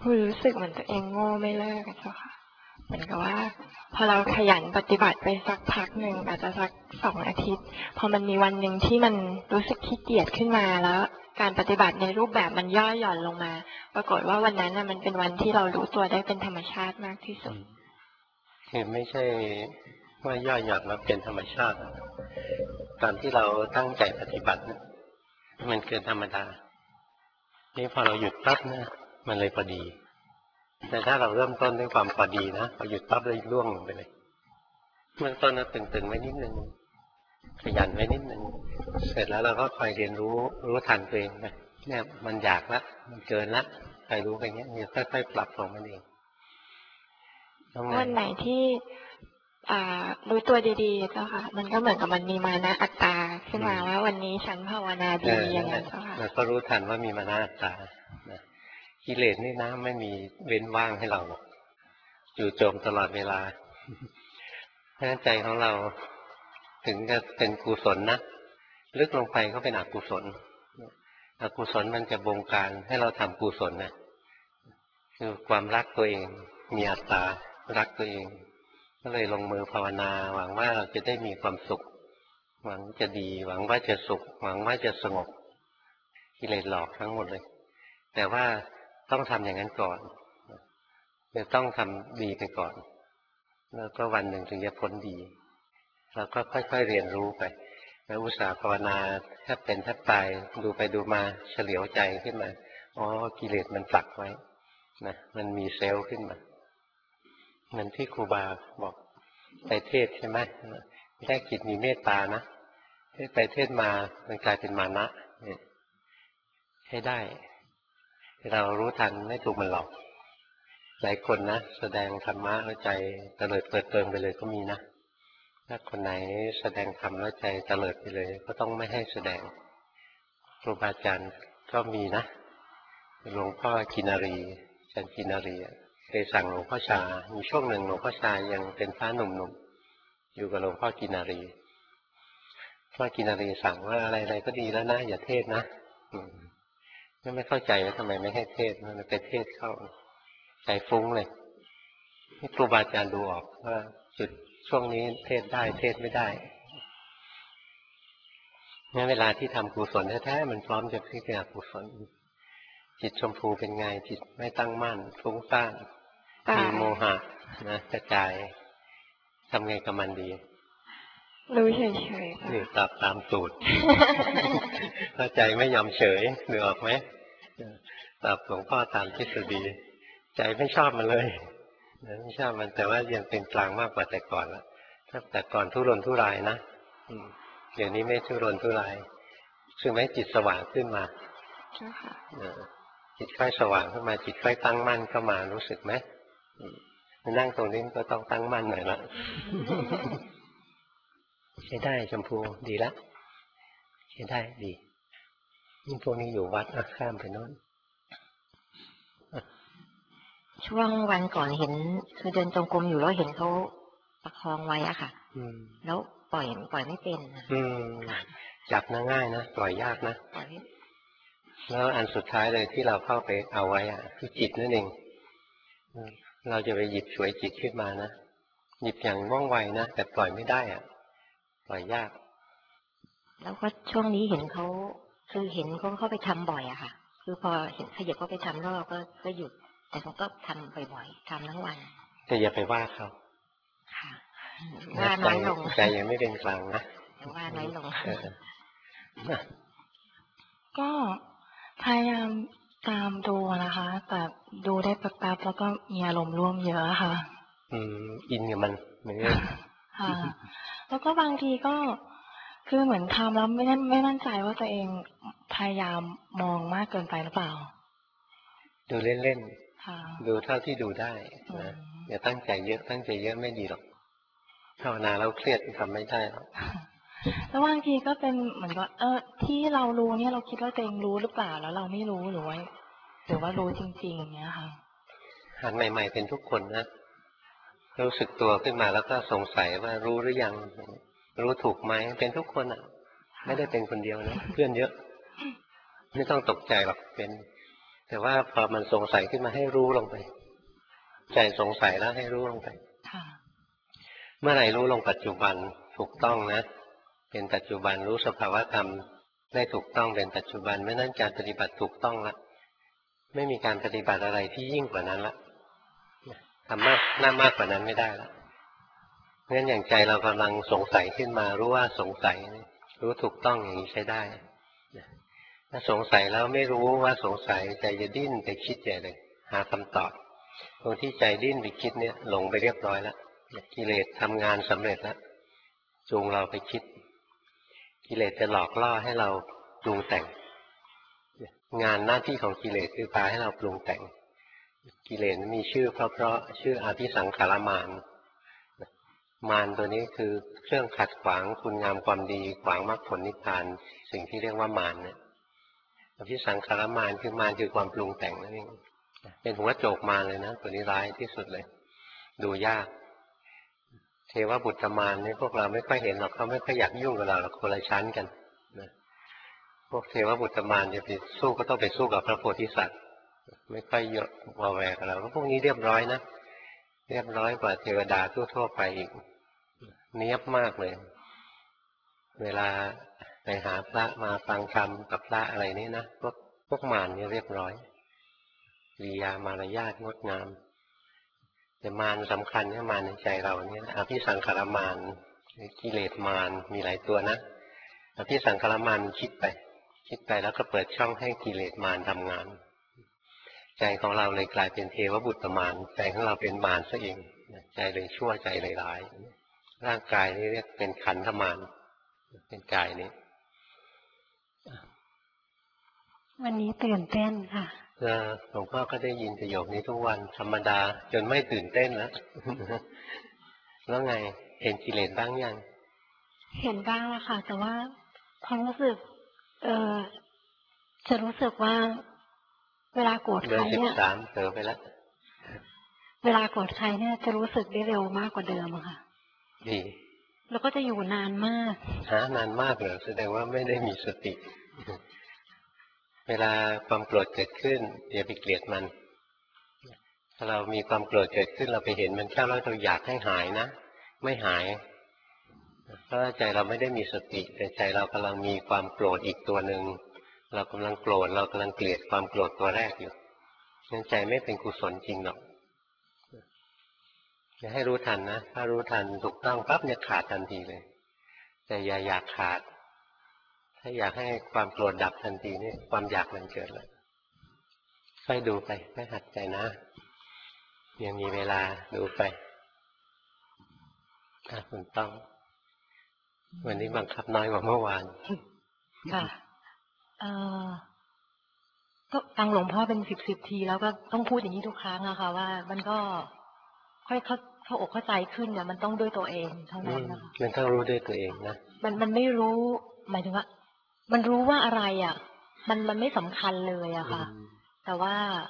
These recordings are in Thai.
คือรู้สึกเหมือนตัวเองโง่ไม่เลิกอะเจ้าค่ะเหมือนกับว่าพอเราขยันปฏิบัติไปสักพักหนึ่งอาจจะสัก2 อาทิตย์พอมันมีวันหนึ่งที่มันรู้สึกขี้เกียจขึ้นมาแล้วการปฏิบัติในรูปแบบมันย่อหย่อนลงมาปรากฏว่าวันนั้นมันเป็นวันที่เรารู้ตัวได้เป็นธรรมชาติมากที่สุดคือไม่ใช่ว่าย่อหย่อนแล้วเป็นธรรมชาติตอนที่เราตั้งใจปฏิบัติมันเกินธรรมดานี่พอเราหยุดปั๊บนะมันเลยพอดีแต่ถ้าเราเริ่มต้นด้วยความพอดีนะพอหยุดปั๊บเลยล่วงลงไปเลยเบื้องต้นนะตึงๆไว้นิดนึงขยันไว้นิดนึงเสร็จแล้วเราก็คอยเรียนรู้ทันตัวเองไปเนี่ยมันอยากละมันเกินละคอยรู้ไปเงี้ยมันค่อยๆปรับของมันเองวันไหนที่รู้ตัวดีๆเจ้าค่ะมันก็เหมือนกับมันมีมานะอัตตาขึ้นมาว่าวันนี้ฉันภาวนาดีอย่างนั้นเจ้าค่ะเราก็รู้ทันว่ามีมานะอัตตากิเลสนี่นะไม่มีเว้นว่างให้เราหรอกอยู่โจมตลอดเวลาเพราะฉะนั้นใจของเราถึงจะเป็นกุศลนะลึกลงไปก็เป็นอกุศลอกุศลมันจะบงการให้เราทำกุศลนะคือความรักตัวเองมีอัตตารักตัวเองก็เลยลงมือภาวนาหวังว่าเราจะได้มีความสุขหวังจะดีหวังว่าจะสุขหวังว่าจะสงบกิเลสหลอกทั้งหมดเลยแต่ว่าต้องทำอย่างนั้นก่อนจะต้องทำดีไปก่อนแล้วก็วันหนึ่งถึงจะพ้นดีเราก็ค่อยๆเรียนรู้ไปแล้วอุตสาห์ภาวนาแทบเป็นแทบตายดูไปดูมาเฉลียวใจขึ้นมาอ๋อกิเลสมันปักไว้นะมันมีเซลล์ขึ้นมาเหมือนที่ครูบาบอกไปเทศใช่ไหมแค่จิตมีเมตตานะไปเทศมามันกลายเป็นมานะให้ได้เรารู้ทันไม่ถูกมันหลอกหลายคนนะแสดงธรรมะแล้วใจเตลิดเปิดเปิงไปเลยก็มีนะถ้าคนไหนแสดงธรรมแล้วใจเตลิดไปเลยก็ต้องไม่ให้แสดงครูบาอาจารย์ก็มีนะหลวงพ่อกินารีอาจารย์กินารีเคยสั่งหลวงพ่อชามีช่วงหนึ่งหลวงพ่อชายังเป็นพระหนุ่มๆอยู่กับหลวงพ่อกินารีพ่อกินารีสั่งว่าอะไรๆก็ดีแล้วนะอย่าเทศนะไม่เข้าใจว่าทำไมไม่ให้เทศมันไปเทศเข้าใจฟุ้งเลยนี่ครูบาอาจารย์ดูออกว่าจุดช่วงนี้เทศได้เทศไม่ได้งั้นเวลาที่ทำกุศลแท้ๆมันพร้อมจะพลิกเป็นอกุศลจิตชมพูเป็นไงจิตไม่ตั้งมั่นฟุ้งซ่านมีโมหะนะกระจายทำไงกับมันดีรู้เฉยๆนี่ตามสูตรถ้าใจไม่ยอมเฉยหรือออกไหมตามหลวงพ่อตามทฤษฎีใจไม่ชอบมันเลยไม่ชอบมันแต่ว่ายังเป็นกลางมากกว่าแต่ก่อนแล้วถ้าแต่ก่อนทุรนทุรายนะเดี๋ยวนี้ไม่ทุรนทุรายคือไหมจิตสว่างขึ้นมาจิตค่อยสว่างขึ้นมาจิตค่อยตั้งมั่นเข้ามารู้สึกไหมนั่งตรงนี้ก็ต้องตั้งมั่นหน่อยละใช้ได้ชมพูดีละใช้ได้ดีนี่พวกนี้อยู่วัดข้ามไปโน้นช่วงวันก่อนเห็นคือเดินจงกรมอยู่แล้วเห็นเขาประคองไว้อะค่ะแล้วปล่อยไม่เป็นจับง่ายนะปล่อยยากนะแล้วอันสุดท้ายเลยที่เราเข้าไปเอาไว้คือจิตนั่นเองเราจะไปหยิบฉวยจิตขึ้นมานะหยิบอย่างว่องไวนะแต่ปล่อยไม่ได้ปล่อยยากแล้วก็ช่วงนี้เห็นเขาคือเห็นเขาเข้าไปทำบ่อยอะค่ะคือพอเห็นขยับเขาไปทำแล้วเราก็หยุดแต่เขาก็ทำบ่อยๆทำทั้งวันแต่อย่าไปว่าเขาค่ะว่าน้อยลงใจยังไม่เป็นกลางนะว่าน้อยลงก็พยายามตามดูนะคะแต่ดูได้แป๊บๆแล้วก็มีอารมณ์ร่วมเยอะค่ะอินกับมันเหมือนค่ะแล้วก็บางทีก็คือเหมือนทำแล้วไม่มั่นใจว่าตัวเองพยายามมองมากเกินไปหรือเปล่าดูเล่นๆดูเท่าที่ดูได้นะอย่าตั้งใจเยอะตั้งใจเยอะไม่ดีหรอกภาวนาแล้วเครียดทำไม่ได้หรอกแล้วบางทีก็เป็นเหมือนกับที่เรารู้เนี่ยเราคิดว่าตัวเองรู้หรือเปล่าแล้วเราไม่รู้หรือว่ารู้จริงๆอย่างเงี้ยค่ะหัดใหม่ๆเป็นทุกคนนะรู้สึกตัวขึ้นมาแล้วก็สงสัยว่ารู้หรือยังรู้ถูกไหมเป็นทุกคนไม่ได้เป็นคนเดียวนะเพื่อนเยอะไม่ต้องตกใจหรอกเป็นแต่ว่าพอมันสงสัยขึ้นมาให้รู้ลงไปใจสงสัยแล้วให้รู้ลงไปเมื่อไหร่รู้ลงปัจจุบันถูกต้องนะเป็นปัจจุบันรู้สภาวะธรรมได้ถูกต้องเป็นปัจจุบันไม่นั้นการปฏิบัติถูกต้องละไม่มีการปฏิบัติอะไรที่ยิ่งกว่านั้นละทำมากกว่านั้นไม่ได้ละเพราะฉะนั้นอย่างใจเรากำลังสงสัยขึ้นมารู้ว่าสงสัยรู้ถูกต้องอย่างนี้ใช้ได้ถ้าสงสัยแล้วไม่รู้ว่าสงสัยใจจะดิ้นไปคิดใหญ่เลยหาคำตอบตรงที่ใจดิ้นไปคิดเนี่ยหลงไปเรียบร้อยแล้วกิเลสทำงานสำเร็จแล้วจูงเราไปคิดกิเลสจะหลอกล่อให้เราปรุงแต่งงานหน้าที่ของกิเลสคือพาให้เราปรุงแต่งกิเลสมีชื่อเพราะชื่ออภิสังขารมารมารตัวนี้คือเครื่องขัดขวางคุณงามความดีขวางมรรคผลนิพพานสิ่งที่เรียกว่ามารเนี่ยอภิสังขารมารคือความปรุงแต่งนั่นเองเป็นหัวโจกมารเลยนะตัวนี้ร้ายที่สุดเลยดูยากเทวบุตรมารนี่พวกเราไม่ค่อยเห็นหรอกเขาไม่ค่อยอยากยุ่งกับเราคนละชั้นกันนะพวกเทวบุตรมารจะไปสู้ก็ต้องไปสู้กับพระโพธิสัตว์ไม่ค่อยเยอะวอแวร์กับเราพวกนี้เรียบร้อยนะเรียบร้อยกว่าเทวดาทั่วๆไปอีกเนียบมากเลยเวลาไปหาพระมาฟังธรรมกับพระอะไรนี่นะพวกมารนี่เรียบร้อยกิริยามารยาทงดงามแต่มารสำคัญเนี่ยมารในใจเราเนี่ยอภิสังขารมารกิเลสมารมีหลายตัวนะอภิสังขารมารคิดไปแล้วก็เปิดช่องให้กิเลสมารทำงานใจของเราเลยกลายเป็นเทวบุตรมารใจของเราเป็นมารซะเองใจเลยชั่วใจเลยร้ายร่างกายนี่เรียกเป็นขันธมารเป็นกายนี้วันนี้ตื่นเต้นค่ะหลวงพ่อก็ได้ยินประโยคนี้ทุกวันธรรมดาจนไม่ตื่นเต้นแล้ว แล้วไงเห็นกิเลสบ้างยังเห็นบ้างแล้วค่ะแต่ว่าความรู้สึกจะรู้สึกว่าเวลาโกรธใครเนี่ย 13เผลอไปแล้วเวลาโกรธใครเนี่ยจะรู้สึกได้เร็วมากกว่าเดิมอะค่ะดีแล้วก็จะอยู่นานมากนานมากเหรอแสดงว่าไม่ได้มีสติเวลาความโกรธเกิดขึ้นอย่าไปเกลียดมันถ้าเรามีความโกรธเกิดขึ้นเราไปเห็นมันแค่แล้วเราอยากให้หายนะไม่หายเพราะใจเราไม่ได้มีสติแต่ใจเรากำลังมีความโกรธอีกตัวหนึ่งเรากำลังโกรธเรากำลังเกลียดความโกรธตัวแรกอยู่งั้นใจไม่เป็นกุศลจริงหรอกจะให้รู้ทันนะถ้ารู้ทันถูกต้องปั๊บเนี่ยขาดทันทีเลยแต่อย่าอยากขาดถ้าอยากให้ความโกรธดับทันทีนี่ความอยากมันเกิดแล้วค่อยดูไปค่อยหัดใจนะยังมีเวลาดูไปคุณต้องวันนี้บังคับน้อยกว่าเมื่อวานค่ะก็ฟังหลวงพ่อเป็น10ทีแล้วก็ต้องพูดอย่างนี้ทุกครั้งอะค่ะว่ามันก็ค่อยเข้าอกเข้าใจขึ้นเนี่ยมันต้องด้วยตัวเองเท่านั้นนะคะมันต้องรู้ด้วยตัวเองนะมันไม่รู้หมายถึงว่ามันรู้ว่าอะไรอ่ะมันไม่สำคัญเลยอะค่ะแต่ว่า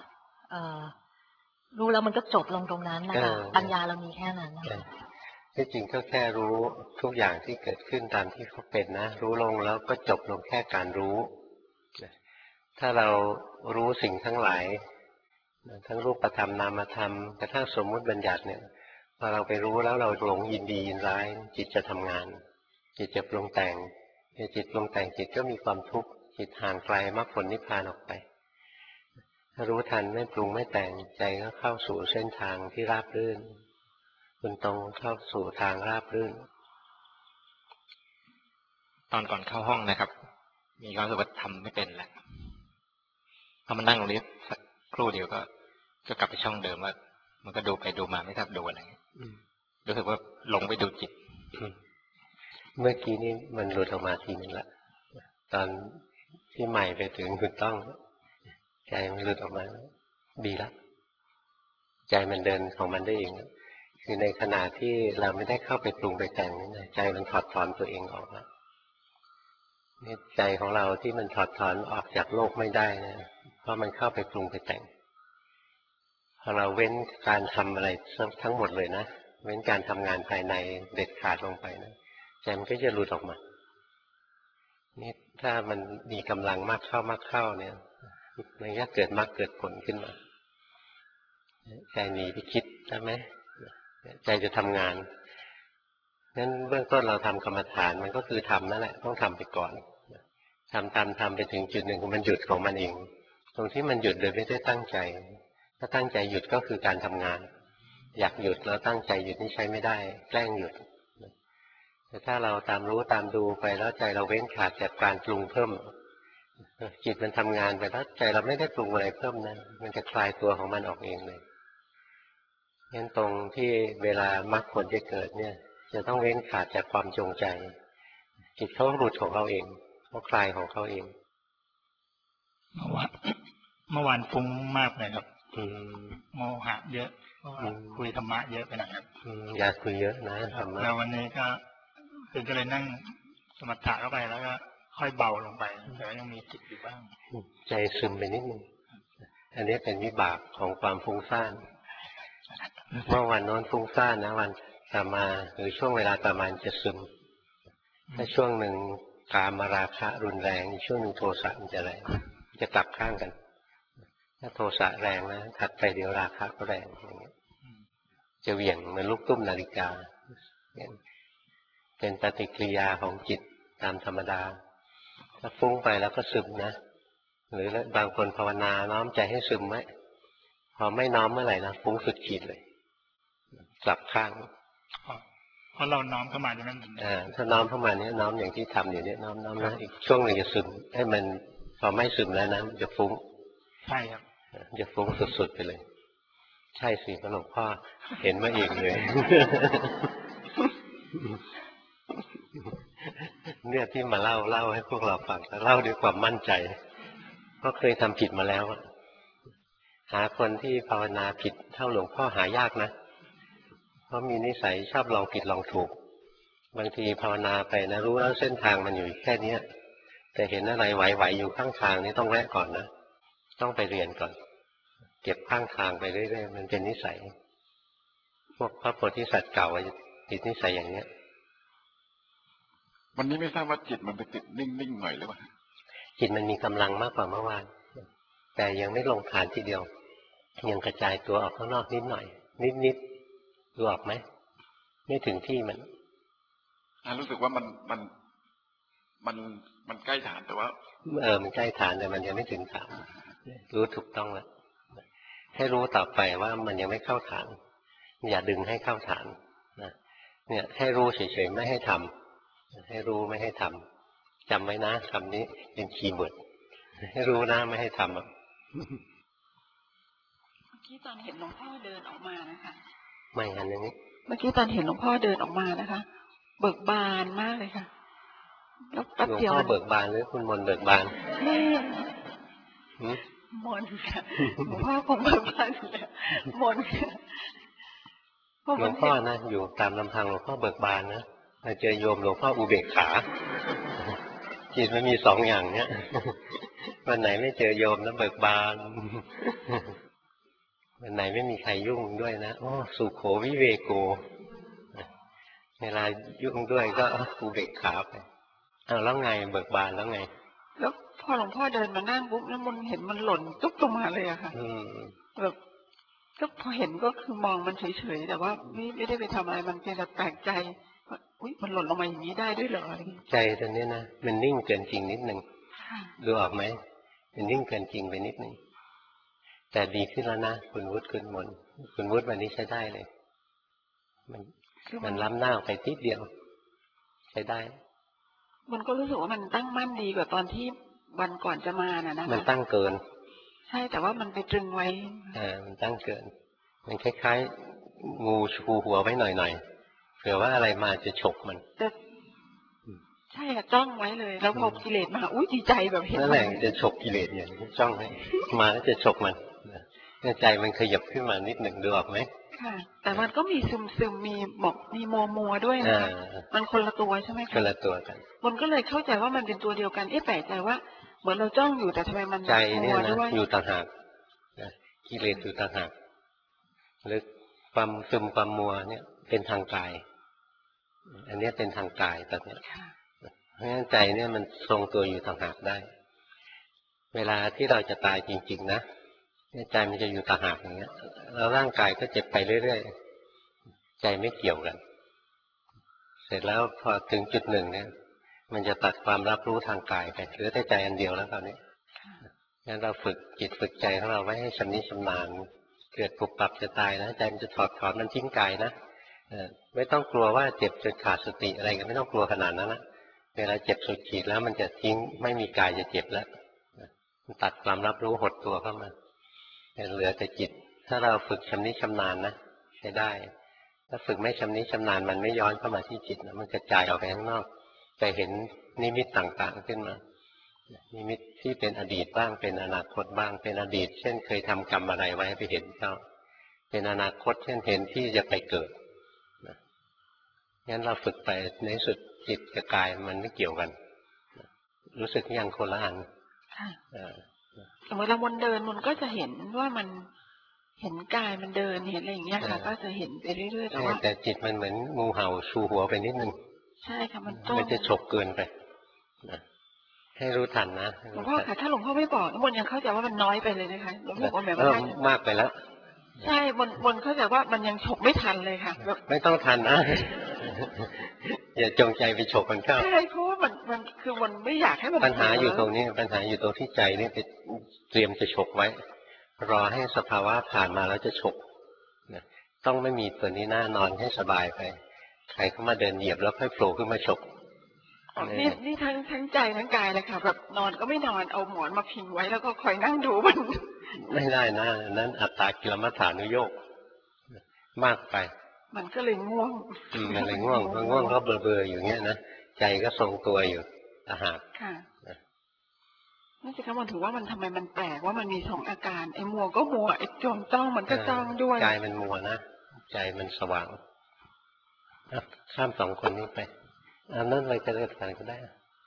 รู้แล้วมันก็จบลงตรงนั้นนะคะปัญญาเรามีแค่นั้นนะคะที่จริงก็แค่รู้ทุกอย่างที่เกิดขึ้นตามที่เขาเป็นนะรู้ลงแล้วก็จบลงแค่การรู้ถ้าเรารู้สิ่งทั้งหลายทั้งรูปธรรมนามธรรมกระทั่งสมมุติบัญญัติเนี่ยพอเราไปรู้แล้วเราหลงยินดียินร้ายจิตจะทำงานจิตจะปรุงแต่งจิตปรุงแต่งจิตก็มีความทุกข์จิตห่างไกลมรรคผลนิพพานออกไปถ้ารู้ทันไม่ปรุงไม่แต่งใจก็เข้าสู่เส้นทางที่ราบรื่นคุณตรงเข้าสู่ทางราบรื่นตอนก่อนเข้าห้องนะครับมีความรู้สึกว่าทำไม่เป็นแหละพอมานั่งตรงนี้สักครู่เดียวก็กลับไปช่องเดิมว่ามันก็ดูไปดูมาไม่ทับดูอะไรรู้สึกว่าหลงไปดูจิตเมื่อกี้นี้มันหลุดออกมาทีนึงละตอนที่ใหม่ไปถึงคุณต้องใจมันหลุดออกมาดีแล้วใจมันเดินของมันได้เองคือในขณะที่เราไม่ได้เข้าไปปรุงไปแต่งนี่ใจมันถอดถอนตัวเองออกแล้วนี่ใจของเราที่มันถอดถอนออกจากโลกไม่ได้นะเพราะมันเข้าไปปรุงไปแต่งพอเราเว้นการทำอะไรทั้งหมดเลยนะเว้นการทำงานภายในเด็ดขาดลงไปนะใจมันก็จะหลุดออกมานี่ถ้ามันมีกำลังมากเข้าเนี่ยมันก็เกิดมรรคเกิดผลขึ้นมาใจหนีไปคิดใช่ไหมใจจะทำงานงั้นเบื้องต้นเราทำกรรมฐานมันก็คือทำนั่นแหละต้องทำไปก่อนทำไปถึงจุดหนึ่งมันหยุดของมันเองตรงที่มันหยุดโดยไม่ได้ตั้งใจถ้าตั้งใจหยุดก็คือการทำงานอยากหยุดแล้วตั้งใจหยุดนี่ใช้ไม่ได้แกล้งหยุดแต่ถ้าเราตามรู้ตามดูไปแล้วใจเราเว้นขาดจากการปรุงเพิ่มจิตมันทำงานไปแล้วใจเราไม่ได้ปรุงอะไรเพิ่มนะมันจะคลายตัวของมันออกเองเลยงั้นตรงที่เวลามรรคผลจะเกิดเนี่ยจะต้องเว้นขาดจากความจงใจจิตเขาหลุดของเขาเองเขาคลายของเขาเองเมื่อวานฟุ้งมากเลยครับโมหะเยอะเพราะว่าคุยธรรมะเยอะไปหน่อยครับอย่าคุยเยอะนะธรรมะแล้ววันนี้ก็เลยนั่งสมถะเข้าไปแล้วก็ค่อยเบาลงไปแต่ยังมีจิตอยู่บ้างใจซึมไปนิดนึงอันนี้เป็นวิบากของความฟุ้งซ่านเมื่อวันโน้นฟุ้งซ่านนะวันต่อมาหรือช่วงเวลาประมาณจะซึมถ้าช่วงหนึ่งกามราคะรุนแรงช่วงหนึ่งโทสะมันจะแรงจะกลับข้างกันถ้าโทสะแรงนะถัดไปเดี๋ยวราคะก็แรงอย่างเงี้ยจะเหวี่ยงเหมือนลูกตุ้มนาฬิกาเป็นปฏิกิริยาของจิตตามธรรมดาถ้าฟุ้งไปแล้วก็ซึมนะหรือบางคนภาวนาน้อมใจให้ซึมไว้พอไม่น้อมเมื่อไหร่นะฟุ้งสุดขีดเลยกลับข้างเพราะเราน้อมเข้ามาอย่างนั้นถ้าน้อมเข้ามาเนี่ยน้อมอย่างที่ทำอยู่เนี่ยน้อมนะอีกช่วงหนึ่งจะซึมให้มันพอไม่ซึมแล้วนะจะฟุ้งใช่ครับจะฟุ้งสุดๆไปเลยใช่สิหลวงพ่อเห็นมาเองเลยเนี่ยที่มาเล่าให้พวกเราฟังแต่เล่าด้วยความมั่นใจก็เคยทำผิดมาแล้วหาคนที่ภาวนาผิดเท่าหลวงพ่อหายากนะเพราะมีนิสัยชอบลองผิดลองถูกบางทีภาวนาไปนะรู้แล้วเส้นทางมันอยู่แค่นี้แต่เห็นอะไรไหวๆอยู่ข้างทางนี่ต้องแวะก่อนนะต้องไปเรียนก่อนเก็บข้างทางไปเรื่อยๆมันเป็นนิสัยพวกพระโพธิสัตว์เก่าติดนิสัยอย่างเนี้ยวันนี้ไม่ทราบว่าจิตมันไปติดนิ่งๆหน่อยหรือเปล่าจิตมันมีกำลังมากกว่าเมื่อวานแต่ยังไม่ลงฐานทีเดียวยังกระจายตัวออกข้างนอกนิดหน่อยนิดดูออกไหมไม่ถึงที่มันรู้สึกว่ามันใกล้ฐานแต่ว่ามันใกล้ฐานแต่มันยังไม่ถึงฐานรู้ถูกต้องแล้วให้รู้ต่อไปว่ามันยังไม่เข้าฐานอย่าดึงให้เข้าฐานนะเนี่ยให้รู้เฉยๆไม่ให้ทำให้รู้ไม่ให้ทำจำไว้นะคำนี้เป็นคีย์เวิร์ดให้รู้นะไม่ให้ทำเมื่อกี้ตอนเห็นหลวงพ่อเดินออกมานะคะไม่อันนี้เมื่อกี้ตอนเห็นหลวงพ่อเดินออกมานะคะเบิกบานมากเลยค่ะแล้วแป๊บเดียวหลวงพ่อเบิกบานหรือคุณมนเบิกบานมนค่ะหลวงพ่อคงเบิกบานเลยมนค่ะหลวงพ่อนะอยู่ตามลำพังหลวงพ่อเบิกบานนะมาเจอโยมหลวงพ่ออุเบกขาจิตมันมีสองอย่างเนี้ยวันไหนไม่เจอโยมแล้วเบิกบานวันไหนไม่มีใครยุ่งด้วยนะโอ้สุโขวิเวโกเวลายุ่งด้วยก็อุเบกขาไปแล้วไงเบิกบานแล้วไงแล้วพอหลวงพ่อเดินมานั่งปุ๊บแล้วมันเห็นมันหล่นตุ๊บลงมาเลยอะค่ะแบบก็พอเห็นก็คือมองมันเฉยๆแต่ว่าไม่ได้ไปทำอะไรมันเพียงแต่แปลกใจอุ๊ยมันหล่นลงมาอย่างนี้ได้ด้วยเหรอใจตอนนี้นะมันนิ่งเกินจริงนิดนึงดูออกไหมมันนิ่งเกินจริงไปนิดนึงแต่ดีขึ้นแล้วนะคุณวุฒิคุณวุฒิวันนี้ใช้ได้เลยมันล้ำหน้าไปนิดเดียวใช้ได้มันก็รู้สึกว่ามันตั้งมั่นดีกว่าตอนที่วันก่อนจะมานะมันตั้งเกินใช่แต่ว่ามันไปตรึงไว้มันตั้งเกินมันคล้ายๆงูชูหัวไว้หน่อยๆเผื่อว่าอะไรมาจะฉกมันใช่จ้องไว้เลยแล้วพอกิเลสมาอุ้ยดีใจแบบเห็นนั่นแหละจะฉกกิเลสอย่างจ้องให้มาแล้วจะฉกมันใจมันขยับขึ้นมานิดหนึ่งดูออกไหมค่ะแต่มันก็มีซึมมีบอกมีมัวด้วยนะมันคนละตัวใช่ไหมคะคนละตัวกันมันก็เลยเข้าใจว่ามันเป็นตัวเดียวกันแปลกใจว่าเหมือนเราจ้องอยู่แต่ทำไมมันใจเนี่ยนะอยู่ต่างหากกิเลสอยู่ต่างหากหรือความซึมความมัวเนี่ยเป็นทางกายอันนี้เป็นทางกายตอนนี้เพราะฉะนั้นใจเนี่ยมันทรงตัวอยู่ต่างหากได้เเวลาที่เราจะตายจริงๆนะใจมันจะอยู่ต่างหากอย่างเงี้ยแล้วร่างกายก็เจ็บไปเรื่อยๆใจไม่เกี่ยวกันเสร็จแล้วพอถึงจุดหนึ่งเนี่ยมันจะตัดความรับรู้ทางกายไปเหลือแต่ใจอันเดียวแล้วตอนนี้งั้นเราฝึกจิตฝึกใจของเราไว้ให้ชำนิชำนาญเกิดปุบปับจะตายนะใจมันจะถอดถอนมันทิ้งกายนะไม่ต้องกลัวว่าเจ็บจนขาดสติอะไรกันไม่ต้องกลัวขนาดนั้นนะเวลาเจ็บสุดขีดแล้วมันจะทิ้งไม่มีกายจะเจ็บแล้วมันตัดความรับรู้หดตัวเข้ามาเหลือแต่จิตถ้าเราฝึกชำนิชำนาญนะใช้ได้ถ้าฝึกไม่ชำนิชำนาญมันไม่ย้อนเข้ามาที่จิตนะมันกระจายออกไปข้างนอกจะเห็นนิมิตต่างๆขึ้นมานิมิตที่เป็นอดีตบ้างเป็นอนาคตบ้างเป็นอดีตเช่นเคยทำกรรมอะไรไว้ไปเห็นเขาเป็นอนาคตเช่นเห็นที่จะไปเกิดงั้นเราฝึกไปในสุดจิตกับกายมันไม่เกี่ยวกันรู้สึกอย่างคนละอันสมมติเราเดินมันก็จะเห็นว่ามันเห็นกายมันเดินเห็นอะไรอย่างเงี้ยค่ะก็จะเห็นไปเรื่อยๆแต่จิตมันเหมือนงูเห่าชูหัวไปนิดนึงใช่ค่ะมันจะฉกเกินไปให้รู้ทันนะหลวงพ่อค่ะถ้าหลวงพ่อไม่บอกมนยังเข้าใจว่ามันน้อยไปเลยนะคะหลวงพ่อบอกแบบว่ามากไปแล้วใช่มนเข้าใจว่ามันยังฉกไม่ทันเลยค่ะไม่ต้องทันนะอย่าจงใจไปฉกมันเข้าใช่เพราะว่ามันคือมันไม่อยากให้มันปัญหาอยู่ตรงนี้ปัญหาอยู่ตรงที่ใจนี่ไปเตรียมจะฉกไว้รอให้สภาวะผ่านมาแล้วจะฉกต้องไม่มีตัวนี้หน้านอนให้สบายไปใครเข้ามาเดินเหยียบแล้วค่อยโผล่ขึ้นมาฉกนี่ทั้งใจทั้งกายเลยค่ะแบบนอนก็ไม่นอนเอาหมอนมาพิงไว้แล้วก็คอยนั่งดูมันไม่ได้นะนั้นอัตตากิลมัฏฐานุโยคมากไปมันก็เลยง่วงมันเลยง่วงก็เบลอๆอยู่เงี้ยนะใจก็ทรงตัวอยู่ต่างหากค่ะนี่สิคะมันถือว่ามันทำไมมันแปลกว่ามันมีสองอาการไอ้มัวก็มัวไอ้จ้องมันก็จ้องด้วยกายมันมัวนะใจมันสว่างข้ามสองคนนี้ไปนั่นอะไรจะเริ่มกันก็ได้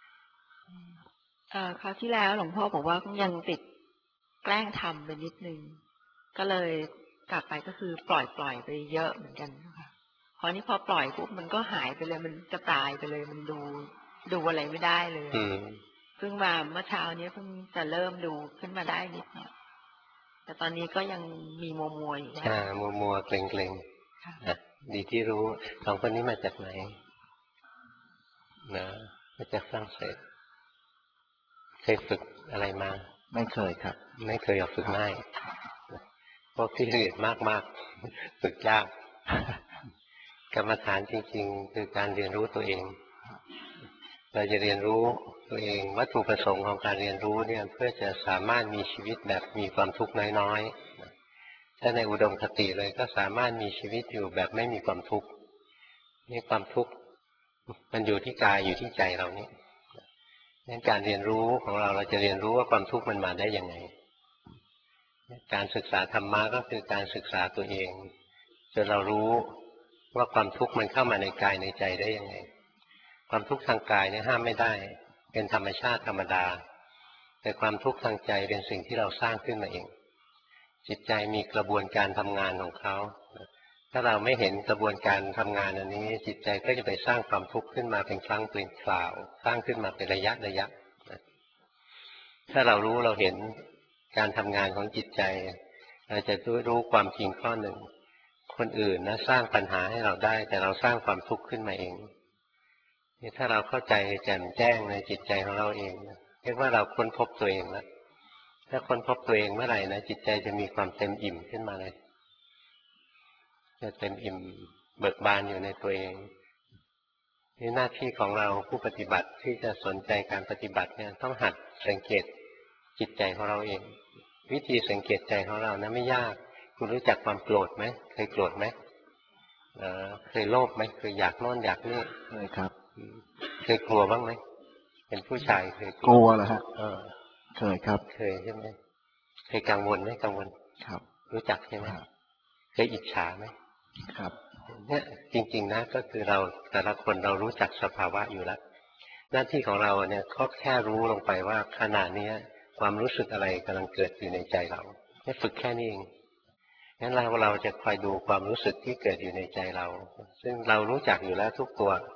คราวที่แล้วหลวงพ่อบอกว่ายังติดแกล้งทำไปนิดนึงก็เลยกลับไปก็คือปล่อยไปเยอะเหมือนกันนะคะพอนี้พอปล่อยปุ๊บมันก็หายไปเลยมันจะตายไปเลยมันดูอะไรไม่ได้เลยเพิ่งมาเมื่อเช้านี้เพิ่งจะเริ่มดูขึ้นมาได้นิดหน่อยแต่ตอนนี้ก็ยังมีมัวอยู่มัวเกรงดีที่รู้สองคนนี้มาจากไหนนะมาจากฝรั่งเศสเคยฝึกอะไรมาไม่เคยครับไม่เคยอยากฝึกง่ายพวกที่ละเอียดมากฝึกยากกรรมฐานจริงๆคือการเรียนรู้ตัวเองเราจะเรียนรู้ตัวเองวัตถุประสงค์ของการเรียนรู้เนี่ยเพื่อจะสามารถมีชีวิตแบบมีความทุกข์น้อยๆถ้าในอุดมคติเลยก็สามารถมีชีวิตอยู่แบบไม่มีความทุกข์นี่ความทุกข์มันอยู่ที่กายอยู่ที่ใจเรานี่งั้นการเรียนรู้ของเราจะเรียนรู้ว่าความทุกข์มันมาได้ยังไงการศึกษาธรรมะก็คือการศึกษาตัวเองจนเรารู้ว่าความทุกข์มันเข้ามาในกายในใจได้ยังไงความทุกข์ทางกายเนี่ยห้ามไม่ได้เป็นธรรมชาติธรรมดาแต่ความทุกข์ทางใจเป็นสิ่งที่เราสร้างขึ้นมาเองจิตใจมีกระบวนการทำงานของเขาถ้าเราไม่เห็นกระบวนการทำงานอันนี้จิตใจก็จะไปสร้างความทุกข์ขึ้นมาเป็นครั้งเป็นคราวสร้างขึ้นมาเป็นระยะถ้าเรารู้เราเห็นการทำงานของจิตใจเราจะรู้ความจริงข้อหนึ่งคนอื่นนะสร้างปัญหาให้เราได้แต่เราสร้างความทุกข์ขึ้นมาเองนี่ถ้าเราเข้าใจแจ่มแจ้งในจิตใจของเราเองเรียกว่าเราค้นพบตัวเองแล้วถ้าค้นพบตัวเองเมื่อไหร่นะจิตใจจะมีความเต็มอิ่มขึ้นมาเลยจะเต็มอิ่มเบิกบานอยู่ในตัวเองนี่หน้าที่ของเราผู้ปฏิบัติที่จะสนใจการปฏิบัติเนี่ยต้องหัดสังเกตจิตใจของเราเองวิธีสังเกตใจของเรานะไม่ยากคุณรู้จักความโกรธไหมเคยโกรธไหมเคยโลภไหมเคยอยากโน่นอยากนี่เคยครับเคยกลัวบ้างไหมเป็นผู้ชายเคยกลัวเหรอฮะเคยครับเคยใช่ไหมเคยกังวลไหมกังวลครับรู้จักใช่ไหมเคยอิจฉาไหมครับเนี่ยจริงๆนะก็คือเราแต่ละคนเรารู้จักสภาวะอยู่แล้วหน้าที่ของเราเนี่ยก็แค่รู้ลงไปว่าขณะนี้ความรู้สึกอะไรกำลังเกิดอยู่ในใจเราแค่ฝึกแค่นี้เองงั้นเราจะคอยดูความรู้สึกที่เกิดอยู่ในใจเราซึ่งเรารู้จักอยู่แล้วทุกตัว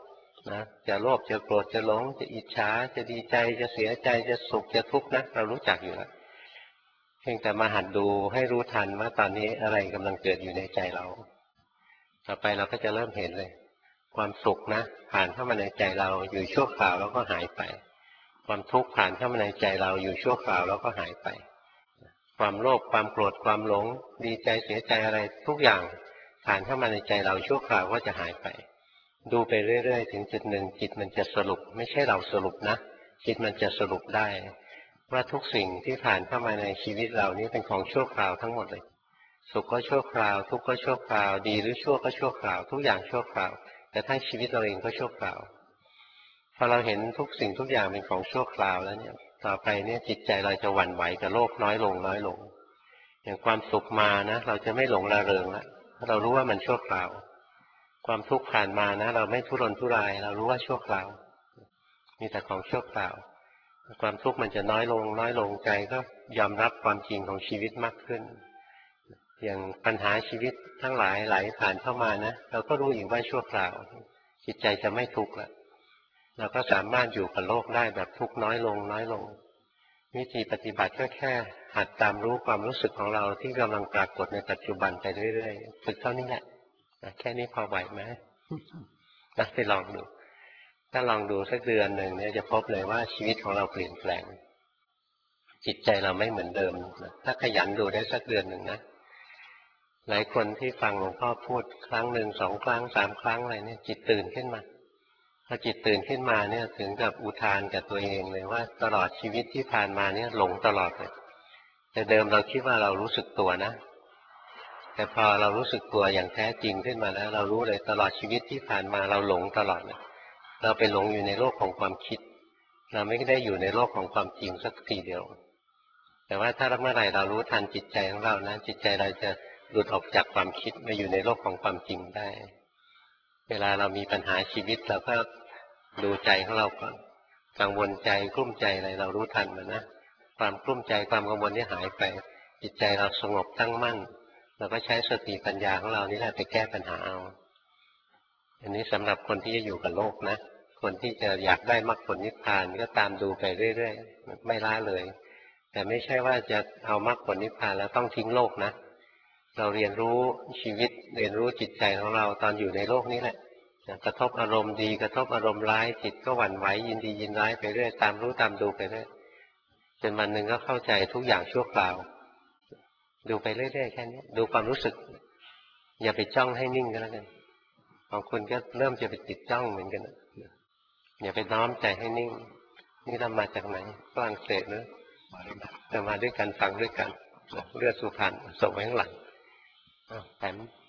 นะจะโลภจะโกรธจะหลงจะอิจฉาจะดีใจจะเสียใจจะสุขจะทุกข์นะเรารู้จักอยู่แล้วเพียงแต่มาหัดดูให้รู้ทันว่าตอนนี้อะไรกำลังเกิดอยู่ในใจเราต่อไปเราก็จะเริ่มเห็นเลยความสุขนะผ่านเข้ามาในใจเราอยู่ชั่วคราวแล้วก็หายไปความทุกข์ผ่านเข้ามาในใจเราอยู่ชั่วคราวแล้วก็หายไปความโลภความโกรธความหลงดีใจเสียใจอะไรทุกอย่างผ่านเข้ามาในใจเราชั่วคราวก็จะหายไปดูไปเรื่อยๆถึงจุดหนึ่งจิตมันจะสรุปไม่ใช่เราสรุปนะจิตมันจะสรุปได้ว่าทุกสิ่งที่ผ่านเข้ามาในชีวิตเรานี้เป็นของชั่วคราวทั้งหมดเลยสุขก็ชั่วคราวทุกข์ก็ชั่วคราวดีหรือชั่วก็ชั่วคราวทุกอย่างชั่วคราวแต่ทั้งชีวิตเราเองก็ชั่วคราวพอเราเห็นทุกสิ่งทุกอย่างเป็นของชั่วคราวแล้วเนี่ยต่อไปเนี่ยจิตใจเราจะหวั่นไหวกับโลกน้อยลงน้อยลงอย่างความสุขมานะเราจะไม่หลงระเริงแล้วเรารู้ว่ามันชั่วคราวความทุกข์ผ่านมานะเราไม่ทุรนทุรายเรารู้ว่าชั่วคราวมีแต่ของชั่วคราวความทุกข์มันจะน้อยลงน้อยลงใจก็ยอมรับความจริงของชีวิตมากขึ้นอย่างปัญหาชีวิตทั้งหลายไหลผ่านเข้ามานะเราก็รู้อีกว่าชั่วคราวจิตใจจะไม่ทุกข์แล้วเราก็สามารถอยู่กับโลกได้แบบทุกข์น้อยลงน้อยลงวิธีปฏิบัติก็แค่หัดตามรู้ความรู้สึกของเราที่กำลังปรากฏในปัจจุบันไปเรื่อยๆฝึกเท่านี้แหละแค่นี้พอไหวไหมไปลองดูถ้าลองดูสักเดือนหนึ่งเนี่ยจะพบเลยว่าชีวิตของเราเปลี่ยนแปลงจิตใจเราไม่เหมือนเดิมถ้าขยันดูได้สักเดือนหนึ่งนะหลายคนที่ฟังหลวงพ่อพูดครั้งหนึ่งสองครั้งสามครั้งอะไรเนี่ยจิตตื่นขึ้นมาพอจิตตื่นขึ้นมาเนี่ยถึงกับอุทานกับตัวเองเลยว่าตลอดชีวิตที่ผ่านมาเนี่ยหลงตลอดเลยแต่เดิมเราคิดว่าเรารู้สึกตัวนะแต่พอเรารู้สึกตัวอย่างแท้จริงขึ้นมาแล้วเรารู้เลยตลอดชีวิตที่ผ่านมาเราหลงตลอดเลยเราไปหลงอยู่ในโลกของความคิดเราไม่ได้อยู่ในโลกของความจริงสักทีเดียวแต่ว่าถ้าเมื่อไหร่เรารู้ทันจิตใจของเรานะจิตใจเราจะหลุดออกจากความคิดมาอยู่ในโลกของความจริงได้เวลาเรามีปัญหาชีวิตเราก็ดูใจของเราก่อนกังวลใจกลุ้มใจอะไรเรารู้ทันมันนะความกลุ้มใจความกังวลนี่หายไปจิตใจเราสงบตั้งมั่นเราก็ใช้สติปัญญาของเรานี่แหละไปแก้ปัญหาเอาอันนี้สำหรับคนที่จะอยู่กับโลกนะคนที่จะอยากได้มรรคผลนิพพานก็ตามดูไปเรื่อยๆไม่ละเลยแต่ไม่ใช่ว่าจะเอามรรคผลนิพพานแล้วต้องทิ้งโลกนะเราเรียนรู้ชีวิตเรียนรู้จิตใจของเราตอนอยู่ในโลกนี้แหละกระทบอารมณ์ดีกระทบอารมณ์ร้ายจิตก็หวั่นไหวยินดียินร้ายไปเรื่อยตามรู้ตามดูไปเรื่อยจนวันหนึ่งก็เข้าใจทุกอย่างชั่วคราวดูไปเรื่อยๆแค่นี้ดูความรู้สึกอย่าไปจ้องให้นิ่งก็แล้วกันบางคนก็เริ่มจะไปติดจ้องเหมือนกันอย่าไปน้อมใจให้นิ่งนี่เรามาจากไหนฝรั่งเศสหรือจะมาด้วยกันฟังด้วยกันเลือดสุพรรณส่งไว้ข้างหลังแต่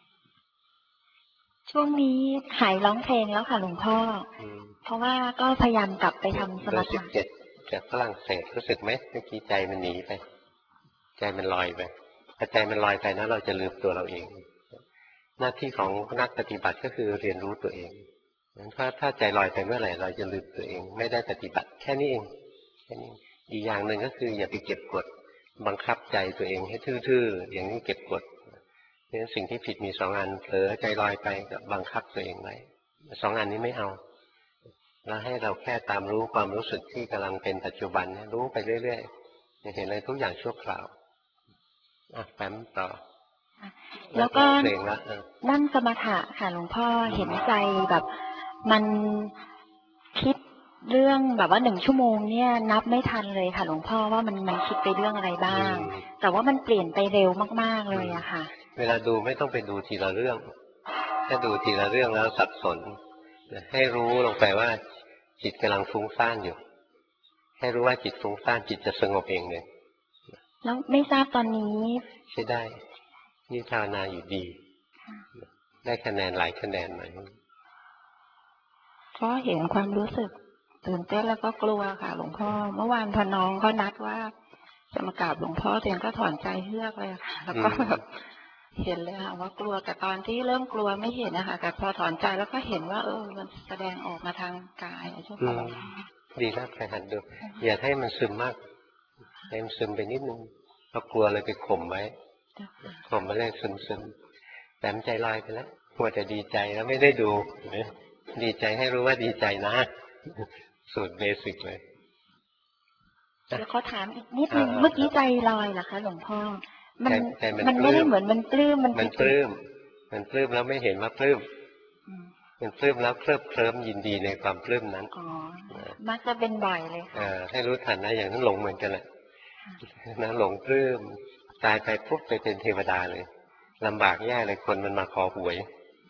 ช่วงนี้หายร้องเพลงแล้วค่ะหลวงพ่อเพราะว่าก็พยายามกลับไปทำสมาธิจากฝรั่งเศสรู้สึกไหมเมื่อกี้ใจมันหนีไปใจมันลอยไปพอใจมันลอยไปนะเราจะลืมตัวเราเองหน้าที่ของนักปฏิบัติก็คือเรียนรู้ตัวเองถ้าใจลอยไปเมื่อไหร่เราจะลืมตัวเองไม่ได้ปฏิบัติแค่นี้เองแค่นี้อีกอย่างหนึ่งก็คืออย่าไปเก็บกดบังคับใจตัวเองให้ทื่อๆอย่างนี้เก็บกดเนี่ยสิ่งที่ผิดมีสองอันเผลอใจลอยไปกับบังคับตัวเองไว้สองอันนี้ไม่เอาแล้วให้เราแค่ตามรู้ความรู้สึกที่กำลังเป็นปัจจุบันรู้ไปเรื่อยๆจะเห็นอะไรทุกอย่างชั่วคราวแป๊มต่อแล้วก็นั่งสมาธิค่ะหลวงพ่อเห็นใจแบบมันคิดเรื่องแบบว่า1 ชั่วโมงเนี่ยนับไม่ทันเลยค่ะหลวงพ่อว่ามันคิดไปเรื่องอะไรบ้างแต่ว่ามันเปลี่ยนไปเร็วมากๆเลยอะค่ะเวลาดูไม่ต้องไปดูทีละเรื่องถ้าดูทีละเรื่องแล้วสับสนให้รู้ลงไปว่าจิตกำลังฟุ้งซ่านอยู่ให้รู้ว่าจิตฟุ้งซ่านจิตจะสงบเองเลยแล้วไม่ทราบตอนนี้ใช่ได้นี่ภาวนาอยู่ดีได้คะแนนหลายคะแนนไหมก็เห็นความรู้สึกตื่นเต้นแล้วก็กลัวค่ะหลวงพ่อเมื่อวานพอน้องเขานัดว่าจะมากราบหลวงพ่อเตียนก็ถอนใจเฮือกเลยค่ะแล้วก็แบบเห็นเลยค่ะว่ากลัวแต่ตอนที่เริ่มกลัวไม่เห็นนะคะแต่พอถอนใจแล้วก็เห็นว่ามันแสดงออกมาทางกายใช่ไหมดีนะไปหัดดูอย่าให้มันซึมมากให้มันซึมไปนิดนึงเรากลัวเลยไปข่มไว้ข่มไปเลยซึมแต่ใจลอยไปแล้วกลัวแต่ดีใจแล้วไม่ได้ดูดีใจให้รู้ว่าดีใจนะสูตรเบสิกเลยแล้วเขาถามอีกนิดนึงเมื่อกี้ใจลอยเหรอคะหลวงพ่อมันไม่ได้เหมือนมันปลื้มมันปลื้มแล้วไม่เห็นว่าปลื้มมันปลื้มแล้วเคลิบเคลิ้มยินดีในความปลื้มนั้นมักจะเป็นบ่อยเลยค่ะให้รู้ทันนะอย่างนั้นหลงเหมือนกันแหละนะหลงปลื้มตายไปปุ๊บไปเป็นเทวดาเลยลำบากแย่เลยคนมันมาขอหวย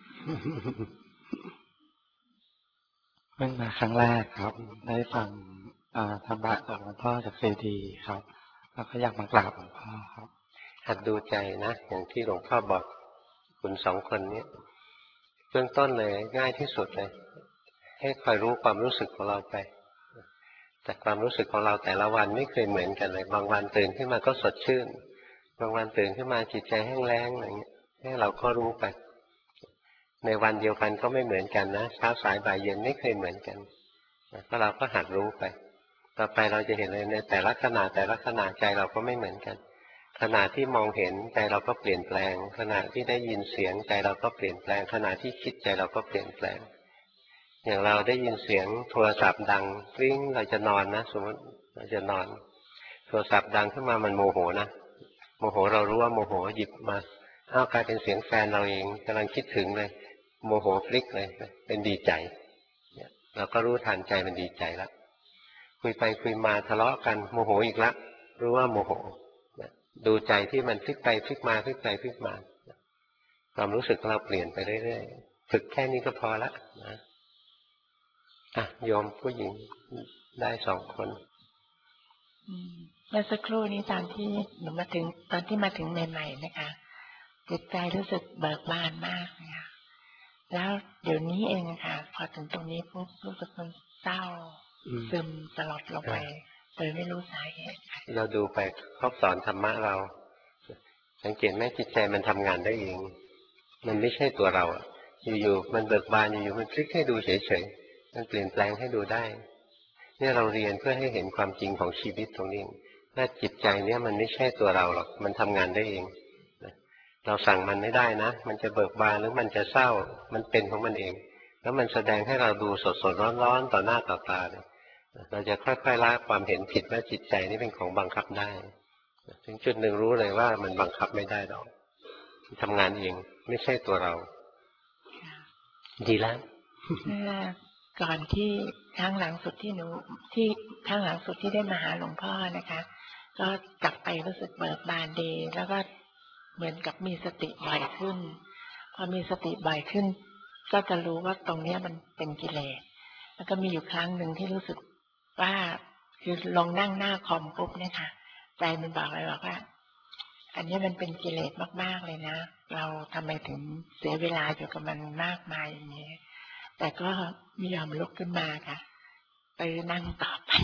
เพิ่งมาครั้งแรกครับได้ฟังธรรมะจากหลวงพ่อจากซีดีครับแล้วก็อยากมากราบหลวงพ่อครับหัดดูใจนะอย่างที่หลวงพ่อบอกคุณสองคนนี้เบื้องต้นเลยง่ายที่สุดเลยให้คอยรู้ความรู้สึกของเราไปแต่ความรู้สึกของเราแต่ละวันไม่เคยเหมือนกันเลยบางวันตื่นขึ้นมาก็สดชื่นบางวันตื่นขึ้นมาจิตใจแห้งแล้งอะไรเงี้ยให้เราก็รู้ไปในวันเดียวกันก็ไม่เหมือนกันนะเช้าสายบ่ายเย็นไม่เคยเหมือนกันก็เราก็หัดรู้ไปต่อไปเราจะเห็นเลยในแต่ละขณะใจเราก็ไม่เหมือนกันขณะที่มองเห็นใจเราก็เปลี่ยนแปลงขณะที่ได้ยินเสียงใจเราก็เปลี่ยนแปลงขณะที่คิดใจเราก็เปลี่ยนแปลงอย่างเราได้ยินเสียงโทรศัพท์ดังกริ้งเราจะนอนนะสมมติเราจะนอนโทรศัพท์ดังขึ้นมามันโมโหนะโมโหเรารู้ว่าโมโหหยิบมากลายเป็นเสียงแฟนเราเองกำลังคิดถึงเลยโมโหพลิกเลยเป็นดีใจเราก็รู้ทันใจมันดีใจแล้วคุยไปคุยมาทะเลาะกันโมโหอีกละรู้ว่าโมโหดูใจที่มันพลิกไปพลิกมาพลิกไปพลิกมาความรู้สึกเราเปลี่ยนไปเรื่อยๆฝึกแค่นี้ก็พอละนะโยมผู้หญิงได้2 คนเมื่อสักครู่นี้ตอนที่หนูมาถึงใหม่ๆนะคะจิตใจรู้สึกเบิกบานมากนะคะแล้วเดี๋ยวนี้เองค่ะพอถึงตรงนี้ปุ๊บรู้สึกมันเศร้าซึมตลอดลงไปโดยไม่รู้สาเหตุเราดูไปเขาสอนธรรมะเราสังเกตไหมจิตใจมันทำงานได้เองมันไม่ใช่ตัวเราอยู่ๆมันเบิกบานอยู่ๆมันพลิกให้ดูเฉยๆมันเปลี่ยนแปลงให้ดูได้เนี่ยเราเรียนเพื่อให้เห็นความจริงของชีวิตตรงนี้ว่าจิตใจเนี่ยมันไม่ใช่ตัวเราหรอกมันทำงานได้เองเราสั่งมันไม่ได้นะมันจะเบิกบานหรือมันจะเศร้ามันเป็นของมันเองแล้วมันแสดงให้เราดูสดๆร้อนๆต่อหน้าต่อตาเลยเราจะค่อยๆละความเห็นผิดว่าจิตใจนี่เป็นของบังคับได้ถึงจุดหนึ่งรู้เลยว่ามันบังคับไม่ได้หรอกทำงานเองไม่ใช่ตัวเราดีแล้วก่อนที่ครั้งหลังสุดที่ได้มาหาหลวงพ่อนะคะก็กลับไปรู้สึกเบิกบานดีแล้วก็เหมือนกับมีสติบ่อยขึ้นพอมีสติบ่อยขึ้นก็จะรู้ว่าตรงนี้มันเป็นกิเลสแล้วก็มีอยู่ครั้งหนึ่งที่รู้สึกว่าคือลองนั่งหน้าคอมปุ๊บเนี่ยค่ะใจมันบอกเลยว่าอันนี้มันเป็นกิเลสมากๆเลยนะเราทำไมถึงเสียเวลาอยู่กับมันมากมายอย่างนี้แต่ก็ไม่ยอมลุกขึ้นมาค่ะไปนั่งต่อไป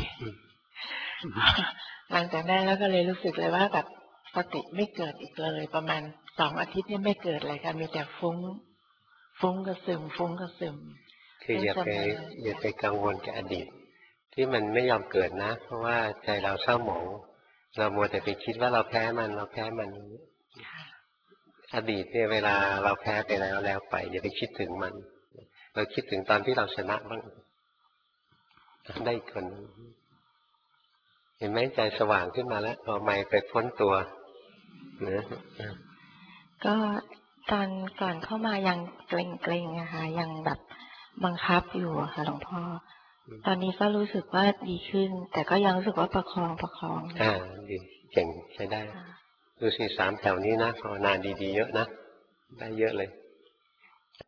หลังจากนั้นแล้วก็เลยรู้สึกเลยว่าแบบสติไม่เกิดอีกเลยประมาณ2 อาทิตย์นี่ไม่เกิดเลยค่ะมีแต่ฟุ้งก็ซึมคืออย่าไปกังวลกับอดีตที่มันไม่ยอมเกิดนะเพราะว่าใจเราเศร้าหมองเรามัวแต่ไปคิดว่าเราแพ้มันอดีตเนี่ยเวลาเราแพ้ไปแล้วไปอย่าไปคิดถึงมันเราคิดถึงตอนที่เราชนะบ้างได้คนเห็นไหมใจสว่างขึ้นมาแล้วพอไม่ไปพ้นตัวนะก็ตอนก่อนเข้ามายังเกรงๆนะคะยังแบบบังคับอยู่ค่ะหลวงพ่อตอนนี้ก็รู้สึกว่าดีขึ้นแต่ก็ยังรู้สึกว่าประคองดีเก่งใช้ได้ดูสิ3 แถวนี้นะภาวนาดีๆเยอะนะได้เยอะเลย